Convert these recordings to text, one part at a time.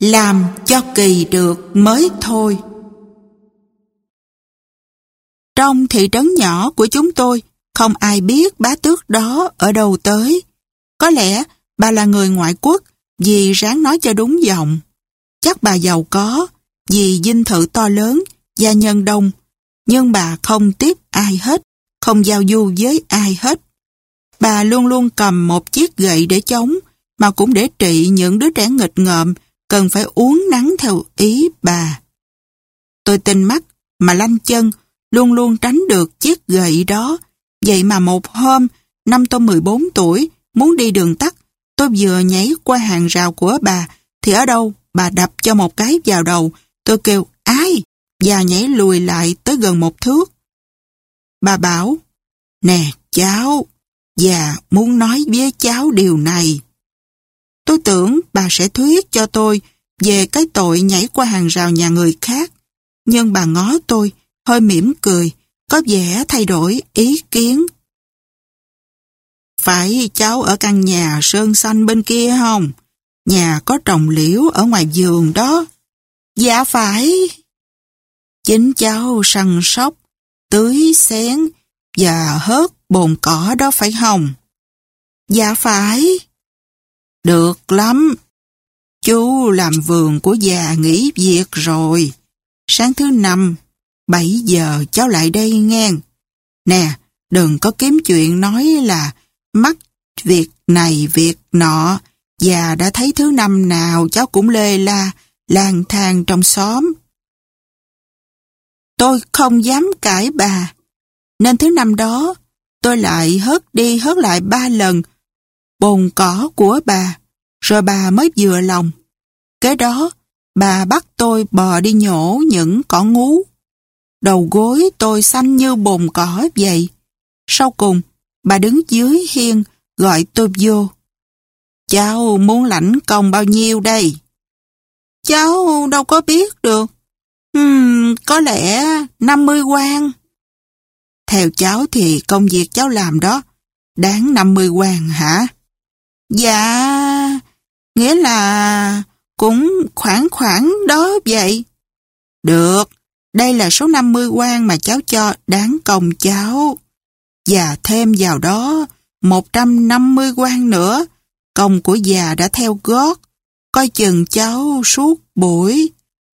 Làm cho kỳ được mới thôi. Trong thị trấn nhỏ của chúng tôi, không ai biết bá tước đó ở đâu tới. Có lẽ bà là người ngoại quốc vì ráng nói cho đúng giọng. Chắc bà giàu có vì dinh thự to lớn, gia nhân đông. Nhưng bà không tiếp ai hết, không giao du với ai hết. Bà luôn luôn cầm một chiếc gậy để chống, mà cũng để trị những đứa trẻ nghịch ngợm cần phải uốn nắn theo ý bà. Tôi tinh mắt mà lanh chân, luôn luôn tránh được chiếc gậy đó. Vậy mà một hôm, năm tôi 14 tuổi, muốn đi đường tắt, tôi vừa nhảy qua hàng rào của bà, thì ở đâu bà đập cho một cái vào đầu. Tôi kêu ai, và nhảy lùi lại tới gần 1 thước. Bà bảo, nè cháu, già muốn nói với cháu điều này. Tôi tưởng bà sẽ thuyết cho tôi về cái tội nhảy qua hàng rào nhà người khác, nhưng bà ngó tôi, hơi mỉm cười, có vẻ thay đổi ý kiến. Phải cháu ở căn nhà sơn xanh bên kia không? Nhà có trồng liễu ở ngoài vườn đó. Dạ phải. Chính cháu săn sóc, tưới xén và hớt bồn cỏ đó phải không? Dạ phải. Được lắm. Chú làm vườn của già nghỉ việc rồi. Sáng thứ 5, 7 giờ cháu lại đây nghe. Nè, đừng có kiếm chuyện nói là mắc việc này việc nọ. Già đã thấy thứ 5 nào cháu cũng lê la, lang thang trong xóm. Tôi không dám cãi bà, nên thứ 5 đó tôi lại hớt đi hớt lại 3 lần bồn cỏ của bà, rồi bà mới vừa lòng. Kế đó, bà bắt tôi bò đi nhổ những cỏ ngú. Đầu gối tôi xanh như bồn cỏ vậy. Sau cùng, bà đứng dưới hiên gọi tôi vô. Cháu muốn lãnh công bao nhiêu đây? Cháu đâu có biết được. Có lẽ 50 quan. Theo cháu thì công việc cháu làm đó đáng 50 quan hả? Dạ, nghĩa là cũng khoảng đó vậy. Được, đây là số 50 quan mà cháu cho đáng công cháu. Và thêm vào đó 150 quan nữa. Công của già đã theo gót, coi chừng cháu suốt buổi.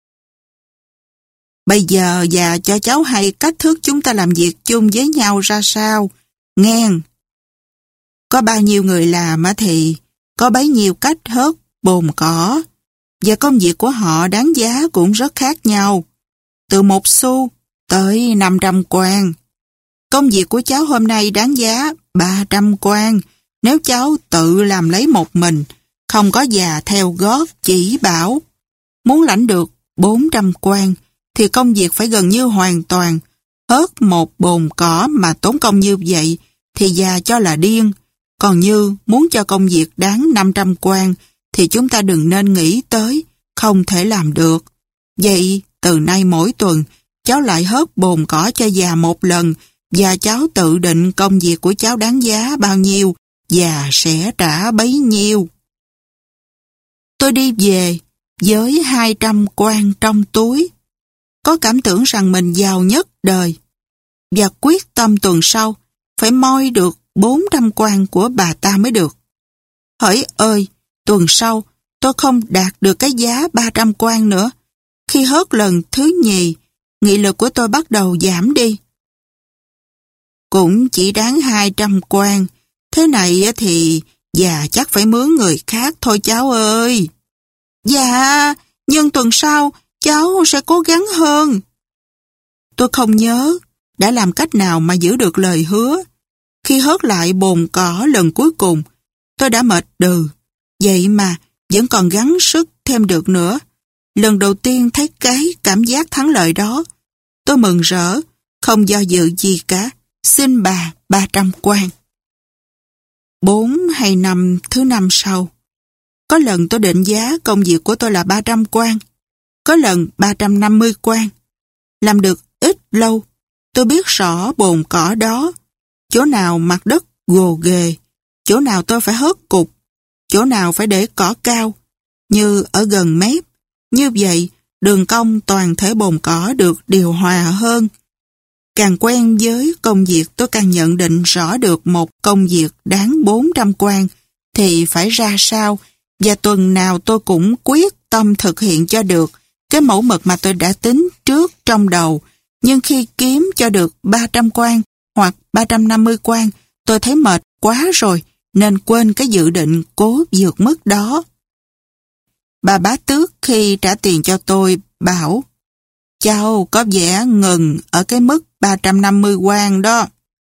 Bây giờ già cho cháu hay cách thức chúng ta làm việc chung với nhau ra sao, nghe. Có bao nhiêu người làm thì có bấy nhiêu cách hớt bồn cỏ, và công việc của họ đáng giá cũng rất khác nhau, từ 1 xu tới 500 quan. Công việc của cháu hôm nay đáng giá 300 quan, nếu cháu tự làm lấy một mình, không có già theo gót chỉ bảo. Muốn lãnh được 400 quan, thì công việc phải gần như hoàn toàn. Hớt một bồn cỏ mà tốn công như vậy, thì già cho là điên. Còn như muốn cho công việc đáng 500 quan, thì chúng ta đừng nên nghĩ tới, không thể làm được. Vậy, từ nay mỗi tuần, cháu lại hớt bồn cỏ cho già 1 lần, và cháu tự định công việc của cháu đáng giá bao nhiêu, và sẽ trả bấy nhiêu. Tôi đi về với 200 quan trong túi, có cảm tưởng rằng mình giàu nhất đời, và quyết tâm tuần sau phải moi được 400 quan của bà ta mới được. Hỡi ơi, tuần sau tôi không đạt được cái giá 300 quan nữa. Khi hớt lần thứ nhì, nghị lực của tôi bắt đầu giảm đi. Cũng chỉ đáng 200 quan, thế này thì già chắc phải mướn người khác thôi cháu ơi. Dạ, nhưng tuần sau cháu sẽ cố gắng hơn. Tôi không nhớ đã làm cách nào mà giữ được lời hứa. Khi hớt lại bồn cỏ lần cuối cùng, tôi đã mệt đừ. Vậy mà vẫn còn gắng sức thêm được nữa. Lần đầu tiên thấy cái cảm giác thắng lợi đó, tôi mừng rỡ, không do dự gì cả, xin bà 300 quan. 4 hay 5 thứ 5 sau, có lần tôi định giá công việc của tôi là 300 quan, có lần 350 quan. Làm được ít lâu, tôi biết rõ bồn cỏ đó, chỗ nào mặt đất gồ ghề, chỗ nào tôi phải hớt cục, chỗ nào phải để cỏ cao, như ở gần mép, Như vậy, đường cong toàn thể bồn cỏ được điều hòa hơn. Càng quen với công việc, tôi càng nhận định rõ được một công việc đáng 400 quan thì phải ra sao, và tuần nào tôi cũng quyết tâm thực hiện cho được cái mẫu mực mà tôi đã tính trước trong đầu. Nhưng khi kiếm cho được 300 quan hoặc 350 quan, tôi thấy mệt quá rồi, nên quên cái dự định cố vượt mức đó. Bà bá tước khi trả tiền cho tôi bảo, cháu có vẻ ngừng ở cái mức 350 quan đó.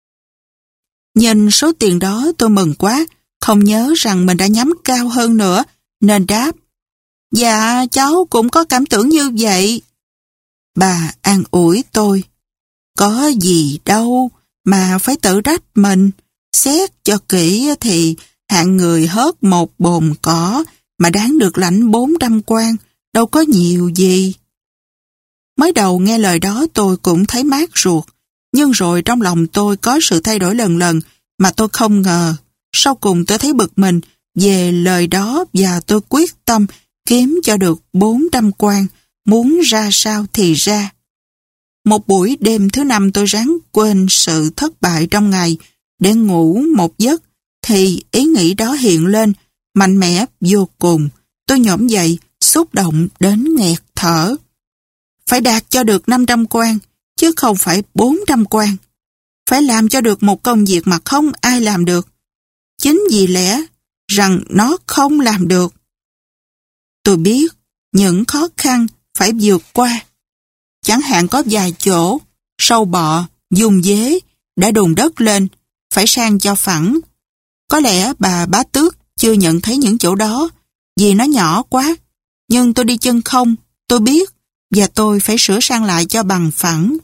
Nhìn số tiền đó tôi mừng quá, không nhớ rằng mình đã nhắm cao hơn nữa, nên đáp, dạ cháu cũng có cảm tưởng như vậy. Bà an ủi tôi, có gì đâu mà phải tự trách mình, xét cho kỹ thì hạng người hớt một bồn cỏ mà đáng được lãnh 400 quan, đâu có nhiều gì. Mới đầu nghe lời đó tôi cũng thấy mát ruột, nhưng rồi trong lòng tôi có sự thay đổi lần lần mà tôi không ngờ. Sau cùng tôi thấy bực mình về lời đó và tôi quyết tâm kiếm cho được 400 quan, muốn ra sao thì ra. Một buổi đêm thứ năm tôi ráng quên sự thất bại trong ngày để ngủ một giấc, thì ý nghĩ đó hiện lên, mạnh mẽ vô cùng. Tôi nhổm dậy, xúc động đến nghẹt thở. Phải đạt cho được 500 quan, chứ không phải 400 quan. Phải làm cho được một công việc mà không ai làm được. Chính vì lẽ rằng nó không làm được. Tôi biết những khó khăn phải vượt qua. Chẳng hạn có vài chỗ, sâu bọ, dùng dế, đã đùn đất lên, phải sang cho phẳng. Có lẽ bà bá tước chưa nhận thấy những chỗ đó, vì nó nhỏ quá. Nhưng tôi đi chân không, tôi biết, và tôi phải sửa sang lại cho bằng phẳng.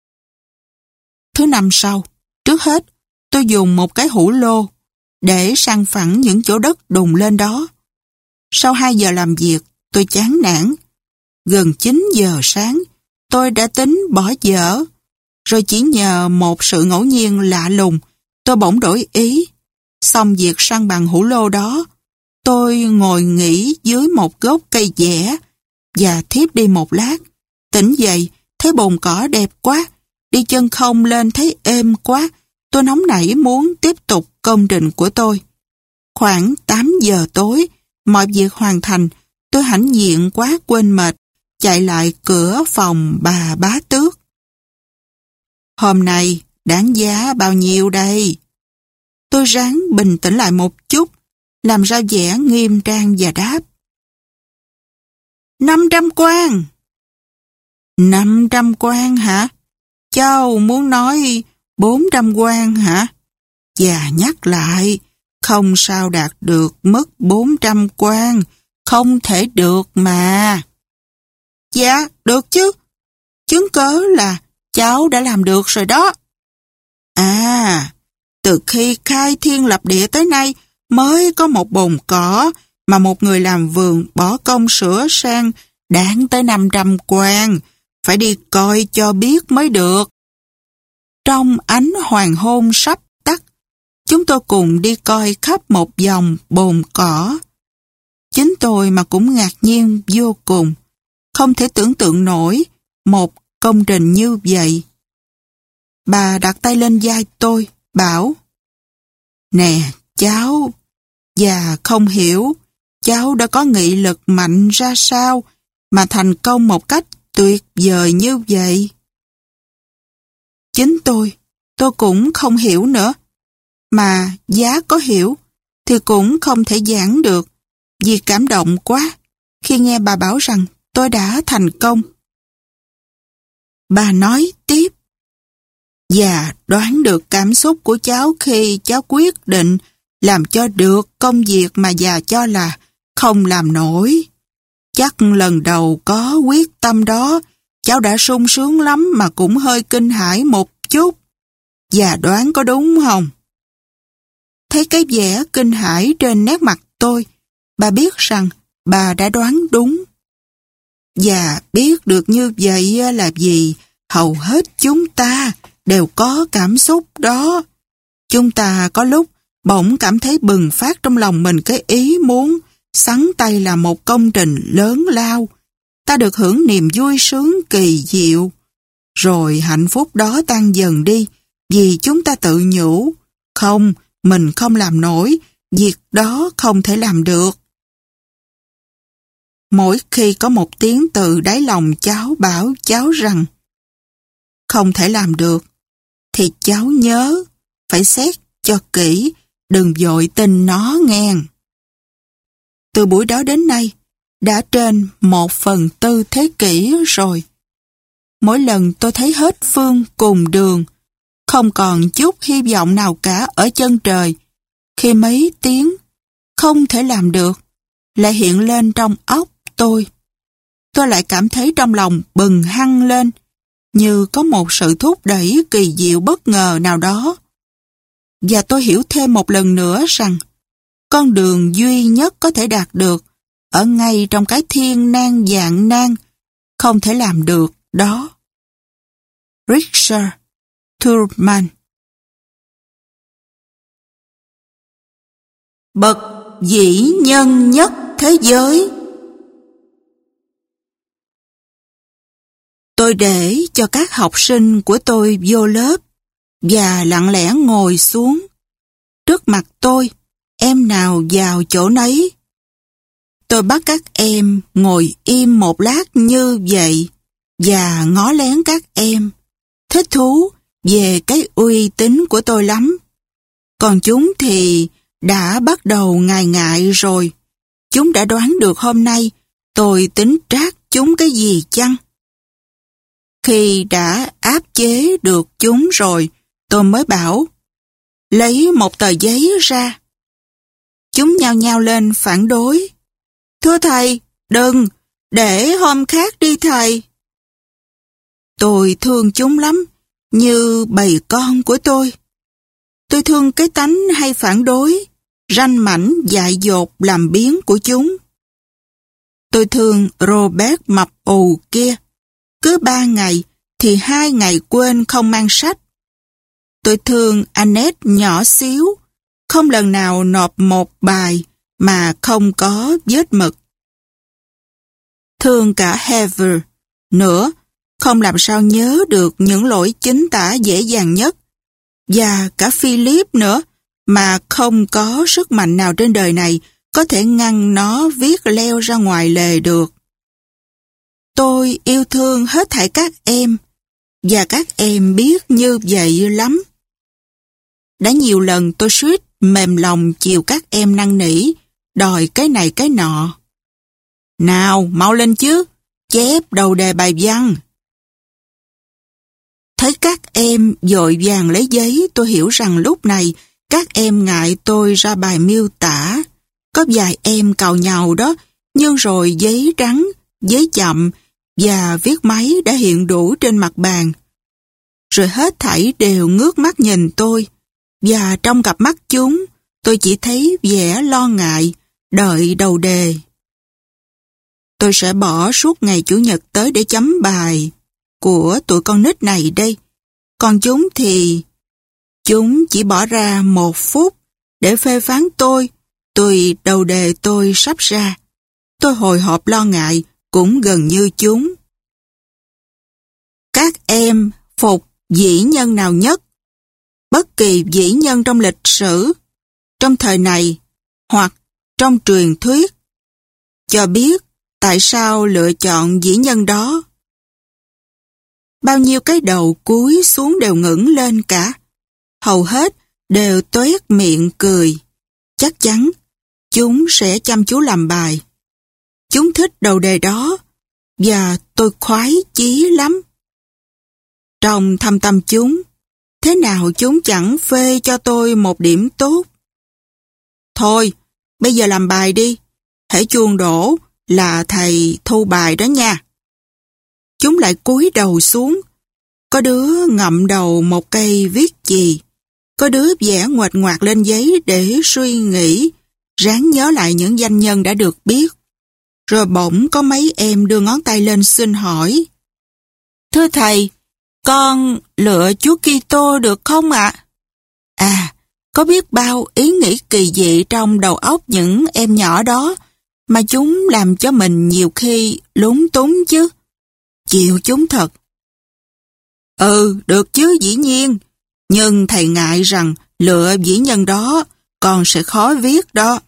Thứ năm sau, trước hết, tôi dùng một cái hũ lô để sang phẳng những chỗ đất đùn lên đó. Sau 2 giờ làm việc, tôi chán nản. Gần 9 giờ sáng, tôi đã tính bỏ dở. Rồi chỉ nhờ một sự ngẫu nhiên lạ lùng, tôi bỗng đổi ý. Xong việc săn bằng hũ lô đó, tôi ngồi nghỉ dưới một gốc cây dẻ và thiếp đi một lát. Tỉnh dậy, thấy bồn cỏ đẹp quá, đi chân không lên thấy êm quá. Tôi nóng nảy muốn tiếp tục công trình của tôi. Khoảng 8 giờ tối, mọi việc hoàn thành, tôi hãnh diện quá quên mệt, chạy lại cửa phòng bà bá tước. Hôm nay đáng giá bao nhiêu đây? Tôi ráng bình tĩnh lại một chút, làm ra vẻ nghiêm trang và đáp. 500 quan. 500 quan hả? Cháu muốn nói 400 quan hả? Và nhắc lại, không sao đạt được mức 400 quan, không thể được mà. Dạ, được chứ. Chứng cớ là cháu đã làm được rồi đó. À, từ khi khai thiên lập địa tới nay mới có một bồn cỏ mà một người làm vườn bỏ công sửa sang đáng tới 500 quan. Phải đi coi cho biết mới được. Trong ánh hoàng hôn sắp tắt, chúng tôi cùng đi coi khắp một vòng bồn cỏ. Chính tôi mà cũng ngạc nhiên vô cùng, không thể tưởng tượng nổi một công trình như vậy. Bà đặt tay lên vai tôi, bảo, nè cháu, và không hiểu cháu đã có nghị lực mạnh ra sao mà thành công một cách tuyệt vời như vậy. Chính tôi cũng không hiểu nữa. Mà giá có hiểu thì cũng không thể giảng được, vì cảm động quá khi nghe bà bảo rằng tôi đã thành công. Bà nói tiếp, và đoán được cảm xúc của cháu khi cháu quyết định làm cho được công việc mà già cho là không làm nổi. Chắc lần đầu có quyết tâm đó, cháu đã sung sướng lắm mà cũng hơi kinh hãi một chút. Và đoán có đúng không? Thấy cái vẻ kinh hãi trên nét mặt tôi, bà biết rằng bà đã đoán đúng. Và biết được như vậy là vì hầu hết chúng ta đều có cảm xúc đó. Chúng ta có lúc bỗng cảm thấy bừng phát trong lòng mình cái ý muốn xắn tay làm một công trình lớn lao, ta được hưởng niềm vui sướng kỳ diệu. Rồi hạnh phúc đó tan dần đi, vì chúng ta tự nhủ, không, mình không làm nổi, việc đó không thể làm được. Mỗi khi có một tiếng từ đáy lòng cháu bảo cháu rằng không thể làm được, thì cháu nhớ phải xét cho kỹ, đừng vội tin nó nghen. Từ buổi đó đến nay, đã trên 1/4 thế kỷ rồi. Mỗi lần tôi thấy hết phương cùng đường, không còn chút hy vọng nào cả ở chân trời, khi mấy tiếng không thể làm được lại hiện lên trong óc tôi lại cảm thấy trong lòng bừng hăng lên, như có một sự thúc đẩy kỳ diệu bất ngờ nào đó. Và tôi hiểu thêm một lần nữa rằng con đường duy nhất có thể đạt được ở ngay trong cái thiên nan vạn nan không thể làm được đó. Richard Thurman. Bậc vĩ nhân nhất thế giới. Tôi để cho các học sinh của tôi vô lớp và lặng lẽ ngồi xuống. Trước mặt tôi, em nào vào chỗ nấy. Tôi bắt các em ngồi im một lát như vậy và ngó lén các em, thích thú về cái uy tín của tôi lắm. Còn chúng thì đã bắt đầu ngại ngại rồi. Chúng đã đoán được hôm nay tôi tính trát chúng cái gì chăng? Khi đã áp chế được chúng rồi, tôi mới bảo, lấy một tờ giấy ra. Chúng nhao nhao lên phản đối. Thưa thầy, đừng, để hôm khác đi thầy. Tôi thương chúng lắm, như bầy con của tôi. Tôi thương cái tánh hay phản đối, ranh mảnh dại dột làm biếng của chúng. Tôi thương Robert mập ù kia, cứ 3 ngày thì 2 ngày quên không mang sách. Tôi thương Annette nhỏ xíu, không lần nào nộp một bài mà không có vết mực. Thương cả Heather nữa, không làm sao nhớ được những lỗi chính tả dễ dàng nhất. Và cả Philip nữa, mà không có sức mạnh nào trên đời này có thể ngăn nó viết leo ra ngoài lề được. Tôi yêu thương hết thảy các em, và các em biết như vậy lắm. Đã nhiều lần tôi suýt mềm lòng chiều các em năn nỉ, đòi cái này cái nọ. Nào, mau lên chứ, chép đầu đề bài văn. Thấy các em vội vàng lấy giấy, tôi hiểu rằng lúc này các em ngại tôi ra bài miêu tả. Có vài em càu nhàu đó, nhưng rồi giấy trắng, giấy chậm và viết máy đã hiện đủ trên mặt bàn. Rồi hết thảy đều ngước mắt nhìn tôi, và trong cặp mắt chúng, tôi chỉ thấy vẻ lo ngại, đợi đầu đề. Tôi sẽ bỏ suốt ngày Chủ nhật tới để chấm bài của tụi con nít này đây. Còn chúng thì chúng chỉ bỏ ra 1 phút để phê phán tôi tùy đầu đề tôi sắp ra. Tôi hồi hộp lo ngại cũng gần như chúng. Các em phục vĩ nhân nào nhất? Bất kỳ vĩ nhân trong lịch sử, trong thời này hoặc trong truyền thuyết. Cho biết tại sao lựa chọn vĩ nhân đó. Bao nhiêu cái đầu cúi xuống đều ngẩng lên cả. Hầu hết đều toét miệng cười. Chắc chắn chúng sẽ chăm chú làm bài. Chúng thích đầu đề đó và tôi khoái chí lắm. Trong thâm tâm chúng, thế nào chúng chẳng phê cho tôi một điểm tốt. Thôi, bây giờ làm bài đi. Hễ chuông đổ là thầy thu bài đó nha. Chúng lại cúi đầu xuống. Có đứa ngậm đầu một cây viết chì. Có đứa vẽ nguệch ngoạc lên giấy để suy nghĩ, ráng nhớ lại những danh nhân đã được biết. Rồi bỗng có mấy em đưa ngón tay lên xin hỏi. Thưa thầy, con lựa Chúa Kitô được không ạ? À, có biết bao ý nghĩ kỳ dị trong đầu óc những em nhỏ đó, Mà chúng làm cho mình nhiều khi lúng túng chứ. Chịu chúng thật. Được chứ, dĩ nhiên. Nhưng thầy ngại rằng lựa vĩ nhân đó còn sẽ khó viết đó.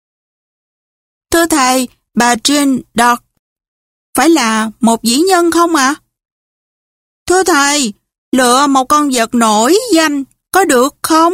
Thưa thầy, bà Jeanne d'Arc phải là một vĩ nhân không ạ? Thưa thầy, lựa một con vật nổi danh có được không?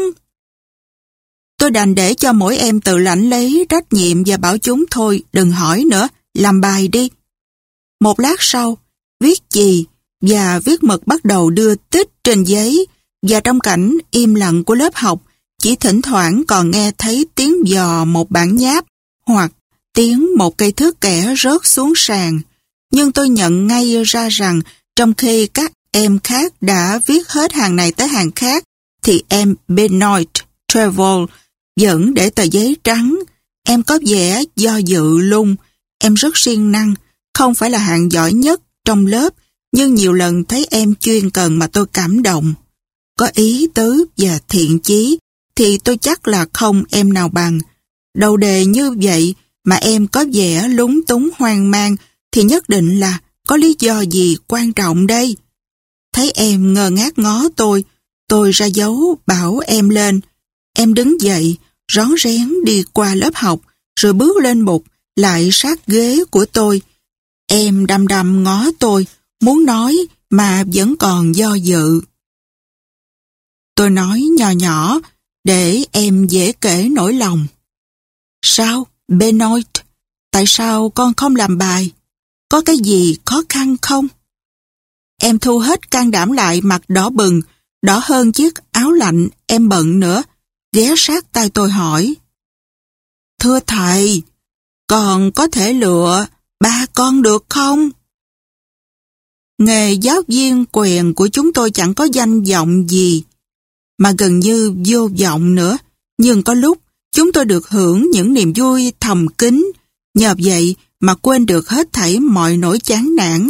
Tôi đành để cho mỗi em tự lãnh lấy trách nhiệm và bảo chúng thôi, đừng hỏi nữa, làm bài đi. Một lát sau, viết chì và viết mực bắt đầu đưa tích trên giấy, và trong cảnh im lặng của lớp học, chỉ thỉnh thoảng còn nghe thấy tiếng dò một bản nháp hoặc tiếng một cây thước kẻ rớt xuống sàn. Nhưng tôi nhận ngay ra rằng trong khi các em khác đã viết hết hàng này tới hàng khác, thì em Benoit Trevor vẫn để tờ giấy trắng. Em có vẻ do dự lung. Em rất siêng năng, không phải là hạng giỏi nhất trong lớp, nhưng nhiều lần thấy em chuyên cần mà tôi cảm động. Có ý tứ và thiện chí thì tôi chắc là không em nào bằng. Đầu đề như vậy mà em có vẻ lúng túng hoang mang thì nhất định là có lý do gì quan trọng đây. Thấy em ngơ ngác ngó tôi ra dấu bảo em lên. Em đứng dậy, rón rén đi qua lớp học, rồi bước lên bục, lại sát ghế của tôi. Em đăm đăm ngó tôi, muốn nói mà vẫn còn do dự. Tôi nói nhỏ nhỏ để em dễ kể nỗi lòng. Sao, Benoit? Tại sao con không làm bài? Có cái gì khó khăn không? Em thu hết can đảm lại, mặt đỏ bừng, đỏ hơn chiếc áo lạnh em bận nữa, ghé sát tai tôi hỏi. Thưa thầy, con có thể lựa ba con được không? Nghề giáo viên quèn của chúng tôi chẳng có danh vọng gì, mà gần như vô vọng nữa, nhưng có lúc chúng tôi được hưởng những niềm vui thầm kín, nhờ vậy mà quên được hết thảy mọi nỗi chán nản.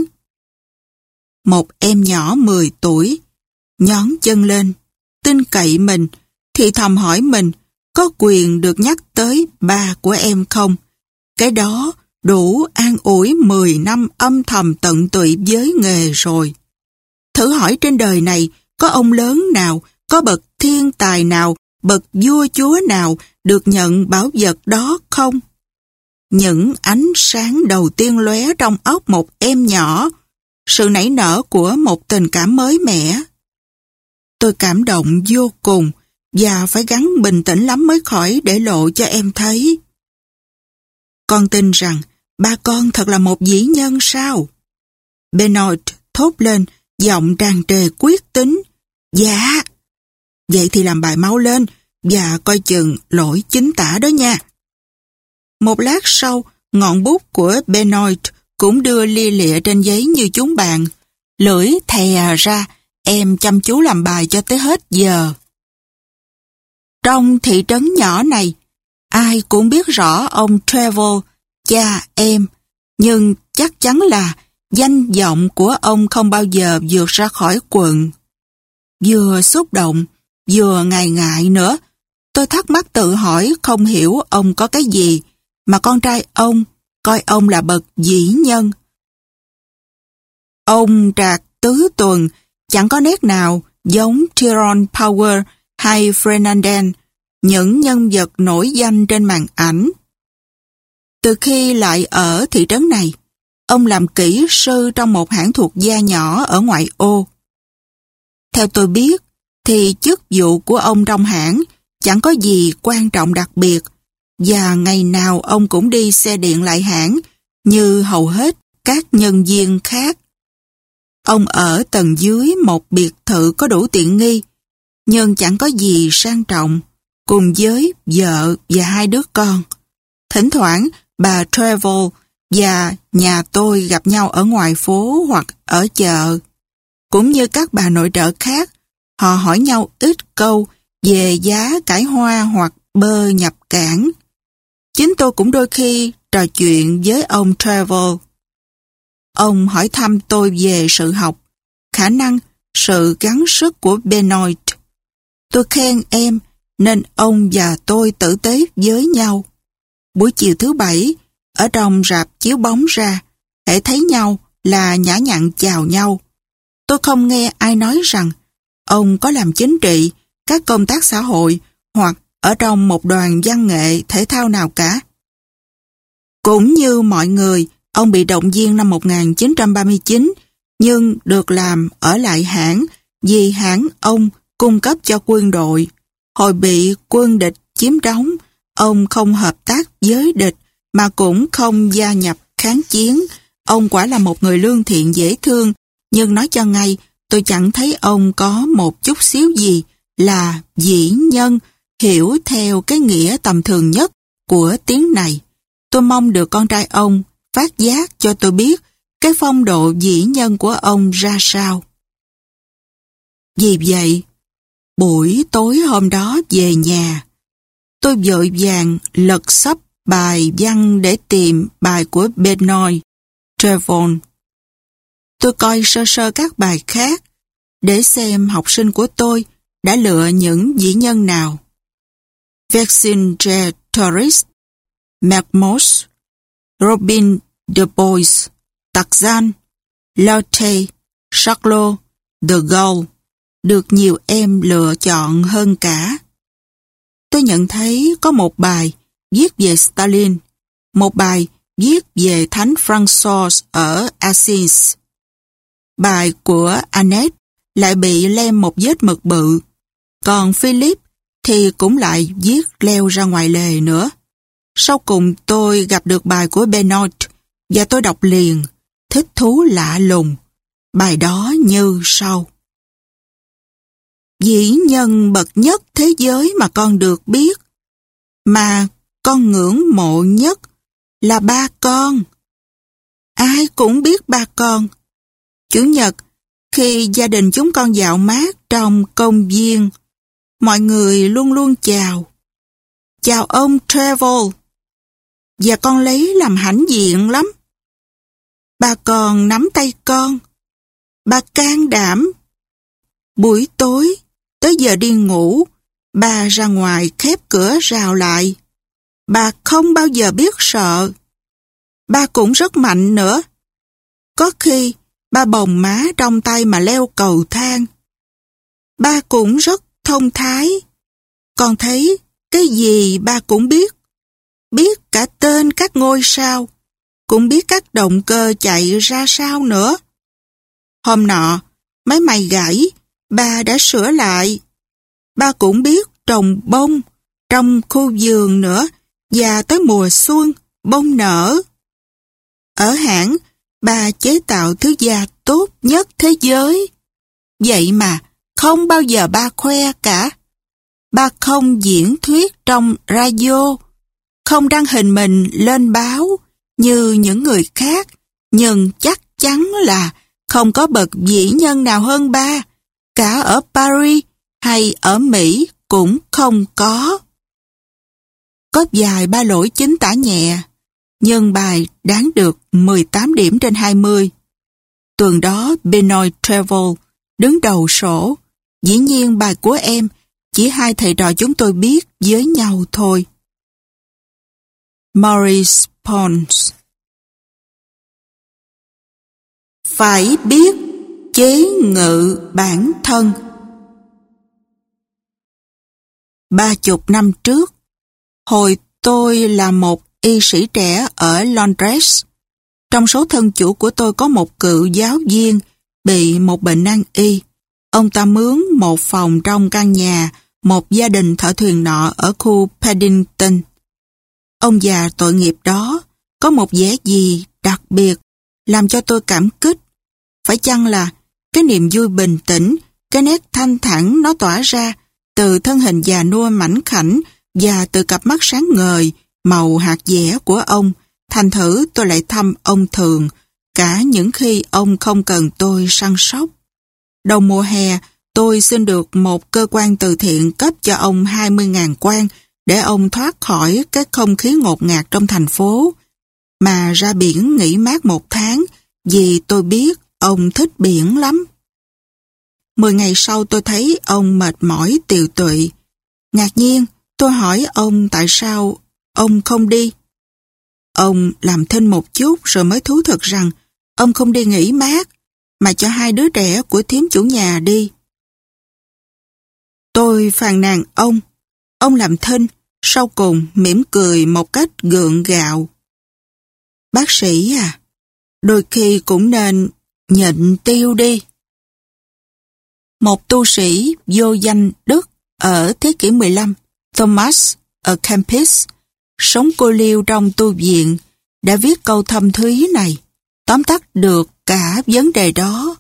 Một em nhỏ 10 tuổi, nhón chân lên, tin cậy mình, thì thầm hỏi mình có quyền được nhắc tới ba của em không? Cái đó đủ an ủi 10 năm âm thầm tận tụy với nghề rồi. Thử hỏi trên đời này có ông lớn nào, có bậc thiên tài nào, bậc vua chúa nào được nhận bảo vật đó không? Những ánh sáng đầu tiên lóe trong óc một em nhỏ, sự nảy nở của một tình cảm mới mẻ. Tôi cảm động vô cùng và phải gắng bình tĩnh lắm mới khỏi để lộ cho em thấy. Con tin rằng ba con thật là một vĩ nhân sao? Benoit thốt lên, giọng tràn trề quyết tính. Dạ. Vậy thì làm bài mau lên và coi chừng lỗi chính tả đó nha. Một lát sau, ngọn bút của Benoit cũng đưa lia lịa trên giấy như chúng bạn. Lưỡi thè ra, em chăm chú làm bài cho tới hết giờ. Trong thị trấn nhỏ này, ai cũng biết rõ ông Trevor, cha em, nhưng chắc chắn là danh vọng của ông không bao giờ vượt ra khỏi quận. Vừa xúc động, vừa ngại ngại nữa, tôi thắc mắc tự hỏi không hiểu ông có cái gì mà con trai ông coi ông là bậc vĩ nhân. Ông trạc tứ tuần, chẳng có nét nào giống Tyrone Power hay Fernandel, những nhân vật nổi danh trên màn ảnh. Từ khi lại ở thị trấn này, ông làm kỹ sư trong một hãng thuộc gia nhỏ ở ngoại ô. Theo tôi biết, thì chức vụ của ông trong hãng chẳng có gì quan trọng đặc biệt, và ngày nào ông cũng đi xe điện lại hãng như hầu hết các nhân viên khác. Ông ở tầng dưới một biệt thự có đủ tiện nghi, nhưng chẳng có gì sang trọng, cùng với vợ và 2 đứa con. Thỉnh thoảng, bà Trevor và nhà tôi gặp nhau ở ngoài phố hoặc ở chợ. Cũng như các bà nội trợ khác, họ hỏi nhau ít câu về giá cải hoa hoặc bơ nhập cảng. Chính tôi cũng đôi khi trò chuyện với ông Trevor. Ông hỏi thăm tôi về sự học, khả năng, sự gắng sức của Benoit. Tôi khen em, nên ông và tôi tử tế với nhau. Buổi chiều thứ Bảy, ở trong rạp chiếu bóng ra, hễ thấy nhau là nhã nhặn chào nhau. Tôi không nghe ai nói rằng ông có làm chính trị, các công tác xã hội hoặc ở trong một đoàn văn nghệ thể thao nào cả. Cũng như mọi người, ông bị động viên năm 1939 nhưng được làm ở lại hãng vì hãng ông cung cấp cho quân đội. Hồi bị quân địch chiếm đóng, ông không hợp tác với địch mà cũng không gia nhập kháng chiến. Ông quả là một người lương thiện dễ thương, nhưng nói cho ngay, tôi chẳng thấy ông có một chút xíu gì là vĩ nhân, hiểu theo cái nghĩa tầm thường nhất của tiếng này. Tôi mong được con trai ông phát giác cho tôi biết cái phong độ vĩ nhân của ông ra sao. Vì vậy, buổi tối hôm đó về nhà, tôi vội vàng lật xấp bài văn để tìm bài của Benoit Trevon. Tôi coi sơ sơ các bài khác để xem học sinh của tôi đã lựa những vĩ nhân nào. Vercingetorix, Mermoz, Robin de Bois, Tarzan, Lotte, Charlot, de Gaulle được nhiều em lựa chọn hơn cả. Tôi nhận thấy có một bài viết về Stalin, một bài viết về Thánh François ở Assisi. Bài của Annette lại bị lem một vết mực bự, còn Philip thì cũng lại viết leo ra ngoài lề nữa. Sau cùng tôi gặp được bài của Benoit và tôi đọc liền, thích thú lạ lùng. Bài đó như sau. Vĩ nhân bậc nhất thế giới mà con được biết, mà con ngưỡng mộ nhất là ba con. Ai cũng biết ba con. Chủ nhật, khi gia đình chúng con dạo mát trong công viên, mọi người luôn luôn chào. Chào ông Trevor. Và con lấy làm hãnh diện lắm. Ba con nắm tay con. Bà can đảm. Buổi tối, tới giờ đi ngủ, bà ra ngoài khép cửa rào lại. Bà không bao giờ biết sợ. Bà cũng rất mạnh nữa. Có khi, bà bồng má trong tay mà leo cầu thang. Bà cũng rất thông thái. Con thấy cái gì bà cũng biết. Biết cả tên các ngôi sao. Cũng biết các động cơ chạy ra sao nữa. Hôm nọ, máy may gãy, bà đã sửa lại. Bà cũng biết trồng bông trong khu vườn nữa, và tới mùa xuân, bông nở. Ở hãng, bà chế tạo thứ da tốt nhất thế giới. Vậy mà, không bao giờ bà khoe cả. Bà không diễn thuyết trong radio, không đăng hình mình lên báo như những người khác, nhưng chắc chắn là không có bậc vĩ nhân nào hơn ba, cả ở Paris hay ở Mỹ cũng không có. Có vài ba lỗi chính tả nhẹ, nhưng bài đáng được 18 điểm trên 20. Tuần đó Benoit Trevor đứng đầu sổ. Dĩ nhiên bài của em chỉ hai thầy trò chúng tôi biết với nhau thôi. Maurice Pons. Phải biết chế ngự bản thân. 30 năm trước, hồi tôi là một y sĩ trẻ ở Londres, trong số thân chủ của tôi có một cựu giáo viên bị một bệnh nan y. Ông ta mướn một phòng trong căn nhà một gia đình thợ thuyền nọ ở khu Paddington. Ông già tội nghiệp đó có một vẻ gì đặc biệt làm cho tôi cảm kích. Phải chăng là cái niềm vui bình tĩnh, cái nét thanh thản nó tỏa ra từ thân hình già nua mảnh khảnh và từ cặp mắt sáng ngời, màu hạt dẻ của ông. Thành thử tôi lại thăm ông thường, cả những khi ông không cần tôi săn sóc. Đầu mùa hè, tôi xin được một cơ quan từ thiện cấp cho ông 20.000 quan để ông thoát khỏi cái không khí ngột ngạt trong thành phố, mà ra biển nghỉ mát 1 tháng, vì tôi biết ông thích biển lắm. 10 ngày sau tôi thấy ông mệt mỏi tiều tụy. Ngạc nhiên, tôi hỏi ông tại sao ông không đi. Ông làm thinh một chút rồi mới thú thực rằng ông không đi nghỉ mát, mà cho hai đứa trẻ của thím chủ nhà đi. Tôi phàn nàn ông làm thinh, sau cùng mỉm cười một cách gượng gạo. Bác sĩ à, đôi khi cũng nên nhịn tiêu đi. Một tu sĩ vô danh Đức ở thế kỷ 15, Thomas ở Kempis, sống cô liêu trong tu viện, đã viết câu thâm thúy này, tóm tắt được cả vấn đề đó.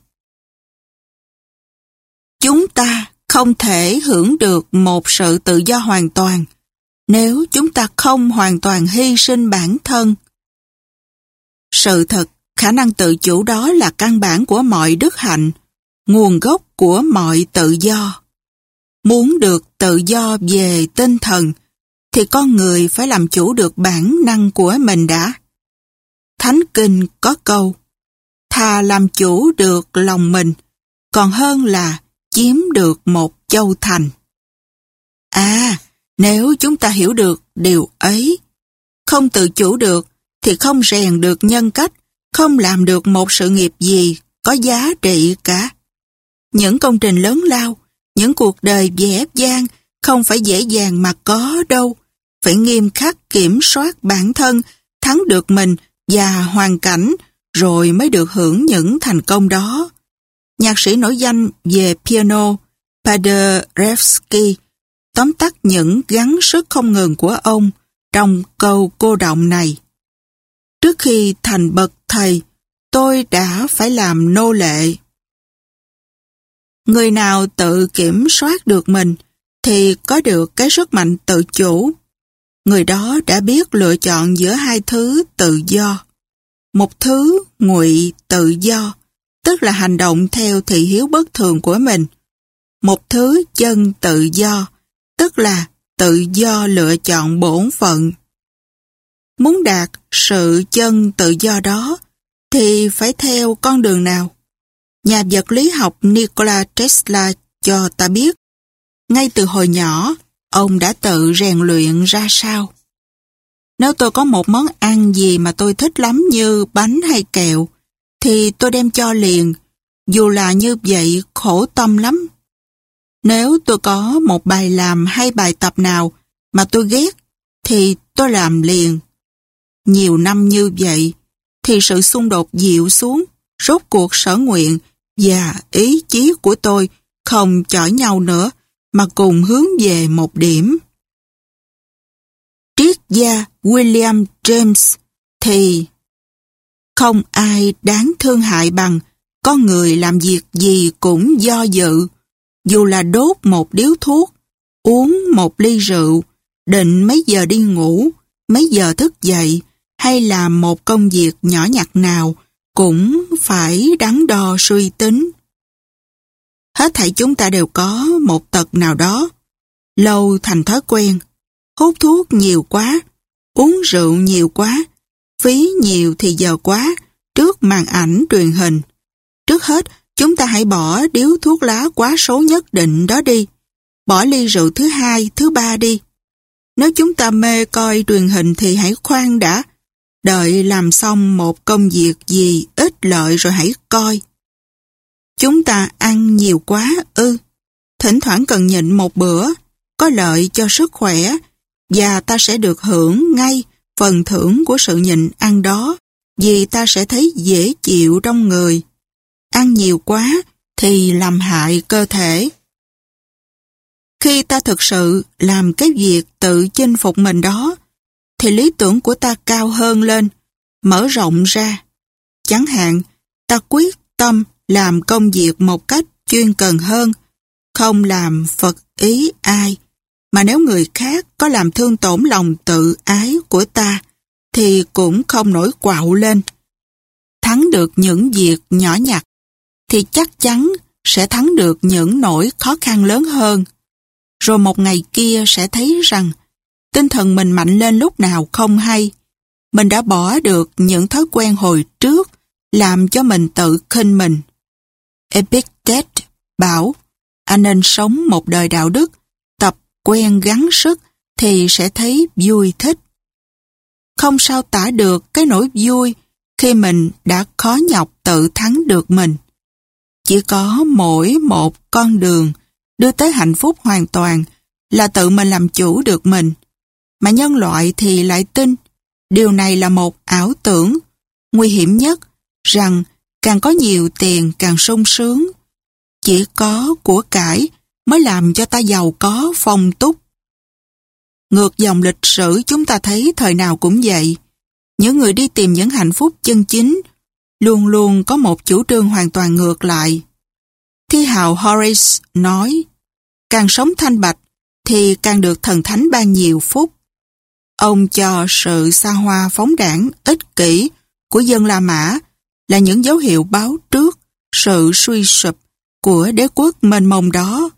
Chúng ta không thể hưởng được một sự tự do hoàn toàn nếu chúng ta không hoàn toàn hy sinh bản thân. Sự thật, khả năng tự chủ đó là căn bản của mọi đức hạnh, nguồn gốc của mọi tự do. Muốn được tự do về tinh thần, thì con người phải làm chủ được bản năng của mình đã. Thánh Kinh có câu, thà làm chủ được lòng mình, còn hơn là chiếm được một châu thành. À, nếu chúng ta hiểu được điều ấy, không tự chủ được thì không rèn được nhân cách, không làm được một sự nghiệp gì có giá trị cả. Những công trình lớn lao, những cuộc đời dễ dàng không phải dễ dàng mà có đâu. Phải nghiêm khắc kiểm soát bản thân, thắng được mình và hoàn cảnh, rồi mới được hưởng những thành công đó. Nhạc sĩ nổi danh về piano Paderewski tóm tắt những gắng sức không ngừng của ông trong câu cô đọng này. Trước khi thành bậc thầy, tôi đã phải làm nô lệ. Người nào tự kiểm soát được mình thì có được cái sức mạnh tự chủ. Người đó đã biết lựa chọn giữa hai thứ tự do. Một thứ ngụy tự do, tức là hành động theo thị hiếu bất thường của mình. Một thứ chân tự do, tức là tự do lựa chọn bổn phận. Muốn đạt sự chân tự do đó thì phải theo con đường nào? Nhà vật lý học Nikola Tesla cho ta biết, ngay từ hồi nhỏ, ông đã tự rèn luyện ra sao. Nếu tôi có một món ăn gì mà tôi thích lắm như bánh hay kẹo, thì tôi đem cho liền, dù là như vậy khổ tâm lắm. Nếu tôi có một bài làm hay bài tập nào mà tôi ghét, thì tôi làm liền. Nhiều năm như vậy, thì sự xung đột dịu xuống, rốt cuộc sở nguyện và ý chí của tôi không chọi nhau nữa, mà cùng hướng về một điểm. Triết gia William James thì không ai đáng thương hại bằng con người làm việc gì cũng do dự, dù là đốt một điếu thuốc, uống một ly rượu, định mấy giờ đi ngủ, mấy giờ thức dậy, hay làm một công việc nhỏ nhặt nào cũng phải đắn đo suy tính. Hết thảy chúng ta đều có một tật nào đó, lâu thành thói quen, hút thuốc nhiều quá, uống rượu nhiều quá, phí nhiều thì giờ quá trước màn ảnh truyền hình. Trước hết, chúng ta hãy bỏ điếu thuốc lá quá số nhất định đó đi, bỏ ly rượu thứ hai, thứ ba đi. Nếu chúng ta mê coi truyền hình thì hãy khoan đã, đợi làm xong một công việc gì ích lợi rồi hãy coi. Chúng ta ăn nhiều quá thỉnh thoảng cần nhịn một bữa, có lợi cho sức khỏe, và ta sẽ được hưởng ngay phần thưởng của sự nhịn ăn đó, vì ta sẽ thấy dễ chịu trong người. Ăn nhiều quá thì làm hại cơ thể. Khi ta thực sự làm cái việc tự chinh phục mình đó, thì lý tưởng của ta cao hơn lên, mở rộng ra. Chẳng hạn, ta quyết tâm làm công việc một cách chuyên cần hơn, không làm phật ý ai, mà nếu người khác có làm thương tổn lòng tự ái của ta, thì cũng không nổi quạo lên. Thắng được những việc nhỏ nhặt, thì chắc chắn sẽ thắng được những nỗi khó khăn lớn hơn. Rồi một ngày kia sẽ thấy rằng tinh thần mình mạnh lên lúc nào không hay. Mình đã bỏ được những thói quen hồi trước làm cho mình tự khinh mình. Epictet bảo, anh nên sống một đời đạo đức, tập quen gắng sức thì sẽ thấy vui thích. không sao tả được cái nỗi vui khi mình đã khó nhọc tự thắng được mình. Chỉ có mỗi một con đường đưa tới hạnh phúc hoàn toàn là tự mình làm chủ được mình. Mà nhân loại thì lại tin điều này là một ảo tưởng, nguy hiểm nhất, rằng càng có nhiều tiền càng sung sướng. Chỉ có của cải mới làm cho ta giàu có phong túc. Ngược dòng lịch sử chúng ta thấy thời nào cũng vậy. Những người đi tìm những hạnh phúc chân chính luôn luôn có một chủ trương hoàn toàn ngược lại. Thi hào Horace nói, càng sống thanh bạch thì càng được thần thánh ban nhiều phúc. Ông cho sự xa hoa phóng đãng, ích kỷ của dân La Mã là những dấu hiệu báo trước sự suy sụp của đế quốc mênh mông đó.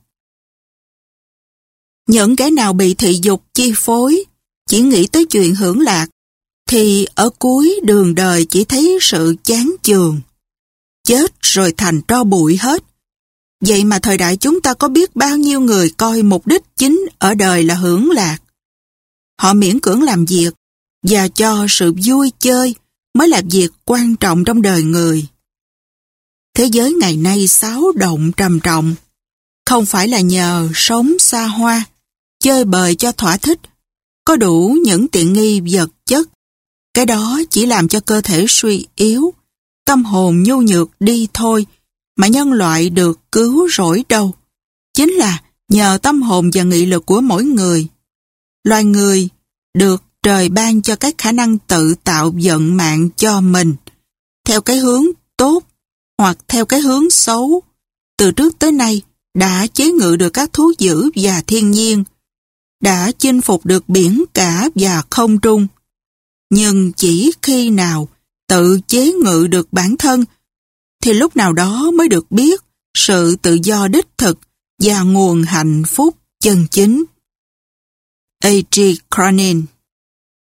Những kẻ nào bị thị dục chi phối, chỉ nghĩ tới chuyện hưởng lạc, thì ở cuối đường đời chỉ thấy sự chán chường. Chết rồi thành tro bụi hết. Vậy mà thời đại chúng ta có biết bao nhiêu người coi mục đích chính ở đời là hưởng lạc. Họ miễn cưỡng làm việc và cho sự vui chơi mới là việc quan trọng trong đời người. Thế giới ngày nay xáo động trầm trọng, không phải là nhờ sống xa hoa, chơi bời cho thỏa thích, có đủ những tiện nghi vật chất. Cái đó chỉ làm cho cơ thể suy yếu, tâm hồn nhu nhược đi thôi, mà nhân loại được cứu rỗi đâu. Chính là nhờ tâm hồn và nghị lực của mỗi người. Loài người được trời ban cho các khả năng tự tạo vận mạng cho mình, theo cái hướng tốt hoặc theo cái hướng xấu. Từ trước tới nay đã chế ngự được các thú dữ và thiên nhiên, đã chinh phục được biển cả và không trung. Nhưng chỉ khi nào tự chế ngự được bản thân, thì lúc nào đó mới được biết sự tự do đích thực và nguồn hạnh phúc chân chính. A.G. Cronin.